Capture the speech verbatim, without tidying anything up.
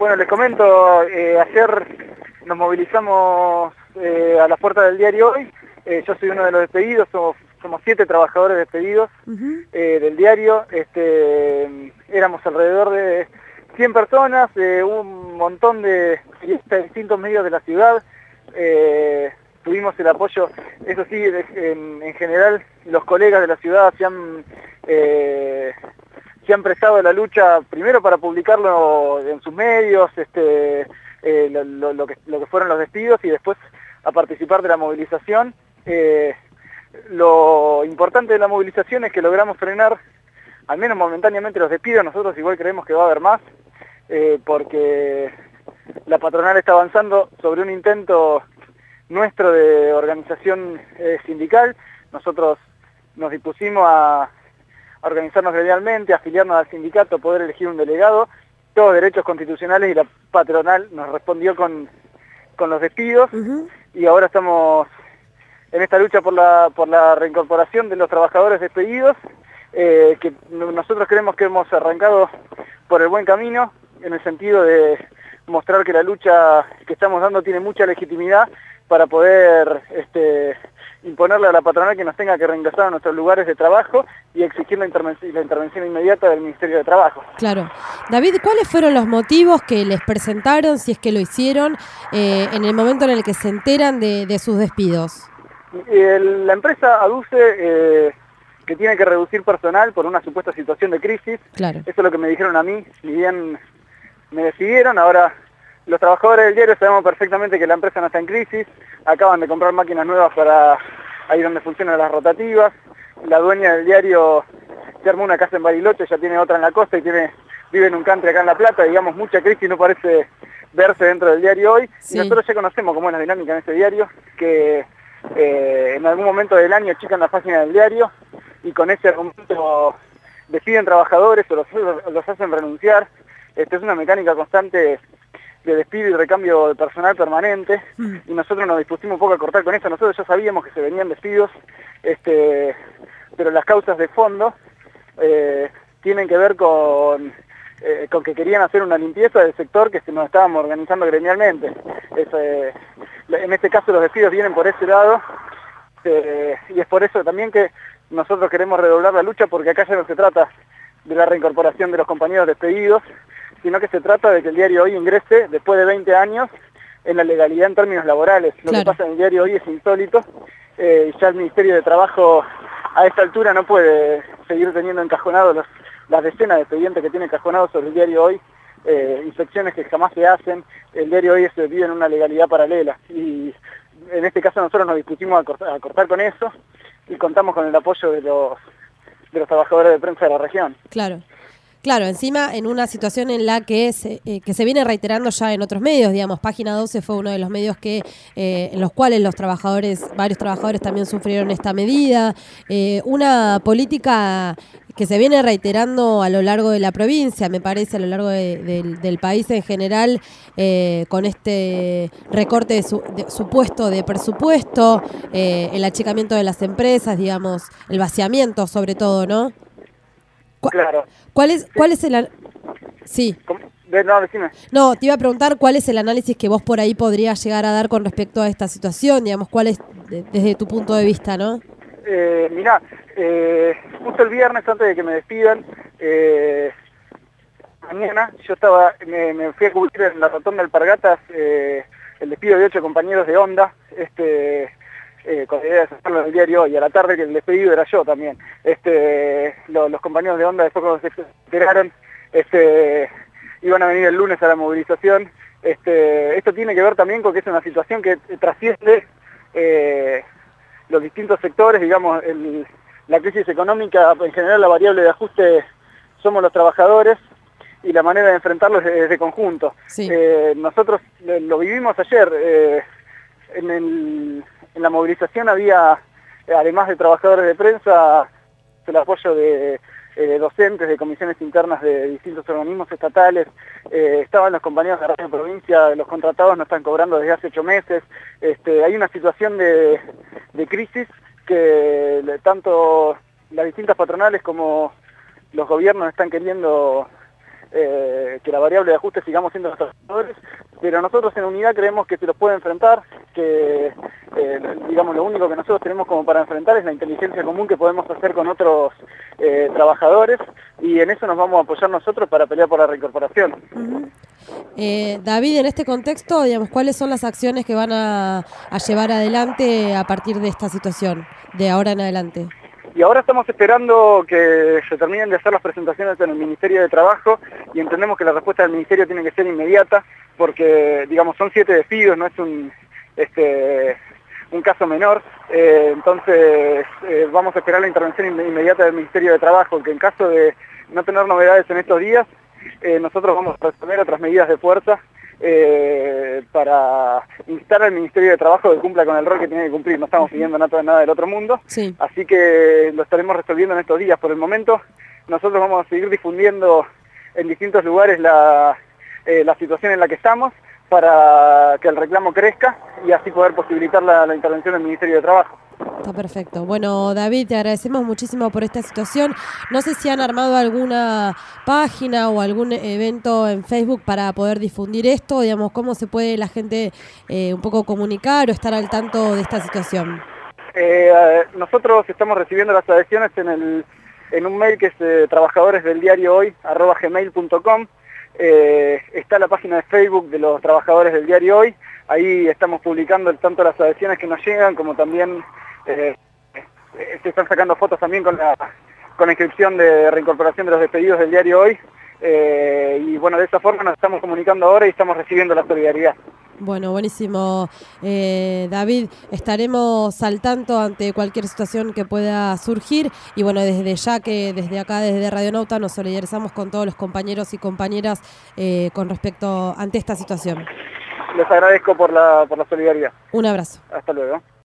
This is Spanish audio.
Bueno, les comento, eh, ayer nos movilizamos eh, a las puertas del diario Hoy. Eh, yo soy uno de los despedidos, somos, somos siete trabajadores despedidos uh-huh. eh, del diario. Este, éramos alrededor de cien personas, eh, un montón de, de distintos medios de la ciudad. Eh, tuvimos el apoyo, eso sí, de, en, en general los colegas de la ciudad se han... Eh, se han prestado la lucha primero para publicarlo en sus medios, este, eh, lo, lo, lo, que, lo que fueron los despidos, y después a participar de la movilización. Eh, lo importante de la movilización es que logramos frenar, al menos momentáneamente, los despidos. Nosotros igual creemos que va a haber más, eh, porque la patronal está avanzando sobre un intento nuestro de organización eh, sindical. Nosotros nos dispusimos a a organizarnos gremialmente, afiliarnos al sindicato, poder elegir un delegado, todos derechos constitucionales, y la patronal nos respondió con, con los despidos. Uh-huh. Y ahora estamos en esta lucha por la, por la reincorporación de los trabajadores despedidos, eh, que nosotros creemos que hemos arrancado por el buen camino, en el sentido de mostrar que la lucha que estamos dando tiene mucha legitimidad para poder este, imponerle a la patronal que nos tenga que reingresar a nuestros lugares de trabajo y exigir la, intervención, la intervención inmediata del Ministerio de Trabajo. Claro. David, ¿cuáles fueron los motivos que les presentaron, si es que lo hicieron, eh, en el momento en el que se enteran de, de sus despidos? El, la empresa aduce eh, que tiene que reducir personal por una supuesta situación de crisis. Claro. Eso es lo que me dijeron a mí, ni bien me decidieron. Ahora, los trabajadores del diario sabemos perfectamente que la empresa no está en crisis. Acaban de comprar máquinas nuevas para ahí donde funcionan las rotativas. La dueña del diario se armó una casa en Bariloche, ya tiene otra en la costa y tiene vive en un country acá en La Plata. Digamos, mucha crisis no parece verse dentro del diario Hoy. Sí. Y nosotros ya conocemos cómo es la dinámica en este diario, que eh, en algún momento del año achican la página del diario y con ese argumento despiden trabajadores o los, los hacen renunciar. Esta es una mecánica constante de despido y recambio de personal permanente, mm. y nosotros nos dispusimos un poco a cortar con eso. Nosotros ya sabíamos que se venían despidos, este, pero las causas de fondo eh, tienen que ver con, eh, con que querían hacer una limpieza del sector que nos estábamos organizando gremialmente. Es, eh, en este caso los despidos vienen por ese lado, eh, y es por eso también que nosotros queremos redoblar la lucha, porque acá ya no se trata de la reincorporación de los compañeros despedidos, sino que se trata de que el diario Hoy ingrese, después de veinte años, en la legalidad en términos laborales. Lo claro. que pasa en el diario Hoy es insólito, eh, y ya el Ministerio de Trabajo a esta altura no puede seguir teniendo encajonados los, las decenas de expedientes que tiene encajonados sobre el diario Hoy, eh, inspecciones que jamás se hacen. El diario Hoy se vive en una legalidad paralela, y en este caso nosotros nos dispusimos a cortar, a cortar con eso, y contamos con el apoyo de los, de los trabajadores de prensa de la región. Claro. Claro, encima en una situación en la que se, eh, que se viene reiterando ya en otros medios, digamos, Página doce fue uno de los medios que eh, en los cuales los trabajadores, varios trabajadores también sufrieron esta medida, eh, una política que se viene reiterando a lo largo de la provincia, me parece, a lo largo de, de, del país en general, eh, con este recorte de, su, de supuesto de presupuesto, eh, el achicamiento de las empresas, digamos, el vaciamiento sobre todo, ¿no? Claro. ¿Cuál es, cuál es el... Sí. No, decime. No, te iba a preguntar cuál es el análisis que vos por ahí podrías llegar a dar con respecto a esta situación, digamos, cuál es de, desde tu punto de vista, ¿no? Eh, mirá, eh, justo el viernes antes de que me despidan, eh, mañana yo estaba, me, me fui a cubrir en la rotonda del Alpargatas eh, el despido de ocho compañeros de Honda, este... Eh, con la idea de hacerlo en el diario Hoy. A la tarde, que el despedido era yo también. Este, lo, los compañeros de Honda, después cuando se enteraron, este, iban a venir el lunes a la movilización. Este, esto tiene que ver también con que es una situación que trasciende eh, los distintos sectores, digamos, el, la crisis económica, en general la variable de ajuste somos los trabajadores, y la manera de enfrentarlo es de, de conjunto. Sí. Eh, nosotros lo vivimos ayer, eh, en el... En la movilización había, además de trabajadores de prensa, el apoyo de eh, docentes, de comisiones internas de distintos organismos estatales. Eh, estaban los compañeros de Radio Provincia, los contratados no están cobrando desde hace ocho meses. Este, hay una situación de, de crisis que tanto las distintas patronales como los gobiernos están queriendo eh, que la variable de ajuste sigamos siendo los trabajadores, pero nosotros en Unidad creemos que se los puede enfrentar, que eh, digamos lo único que nosotros tenemos como para enfrentar es la inteligencia común que podemos hacer con otros eh, trabajadores, y en eso nos vamos a apoyar nosotros para pelear por la reincorporación. Uh-huh. eh, David, en este contexto, digamos, ¿cuáles son las acciones que van a, a llevar adelante a partir de esta situación, de ahora en adelante? Y ahora estamos esperando que se terminen de hacer las presentaciones en el Ministerio de Trabajo, y entendemos que la respuesta del Ministerio tiene que ser inmediata, porque digamos son siete despidos, no es un este un caso menor, eh, entonces eh, vamos a esperar la intervención inmediata del Ministerio de Trabajo, que en caso de no tener novedades en estos días, eh, nosotros vamos a resolver otras medidas de fuerza eh, para instar al Ministerio de Trabajo que cumpla con el rol que tiene que cumplir. No estamos pidiendo nada, nada del otro mundo, sí. Así que lo estaremos resolviendo en estos días. Por el momento nosotros vamos a seguir difundiendo en distintos lugares la, eh, la situación en la que estamos, para que el reclamo crezca y así poder posibilitar la, la intervención del Ministerio de Trabajo. Está perfecto. Bueno, David, te agradecemos muchísimo por esta situación. No sé si han armado alguna página o algún evento en Facebook para poder difundir esto, digamos, cómo se puede la gente eh, un poco comunicar o estar al tanto de esta situación. Eh, nosotros estamos recibiendo las adhesiones en, el, en un mail que es eh, trabajadores del diario hoy arroba gmail punto com. Eh, está la página de Facebook de los trabajadores del diario Hoy, ahí estamos publicando tanto las adhesiones que nos llegan como también eh, se están sacando fotos también con la, con la inscripción de reincorporación de los despedidos del diario Hoy, eh, y bueno, de esa forma nos estamos comunicando ahora y estamos recibiendo la solidaridad. Bueno, buenísimo. Eh, David, estaremos al tanto ante cualquier situación que pueda surgir y bueno, desde ya que desde acá, desde Radionauta, nos solidarizamos con todos los compañeros y compañeras eh, con respecto ante esta situación. Les agradezco por la, por la solidaridad. Un abrazo. Hasta luego.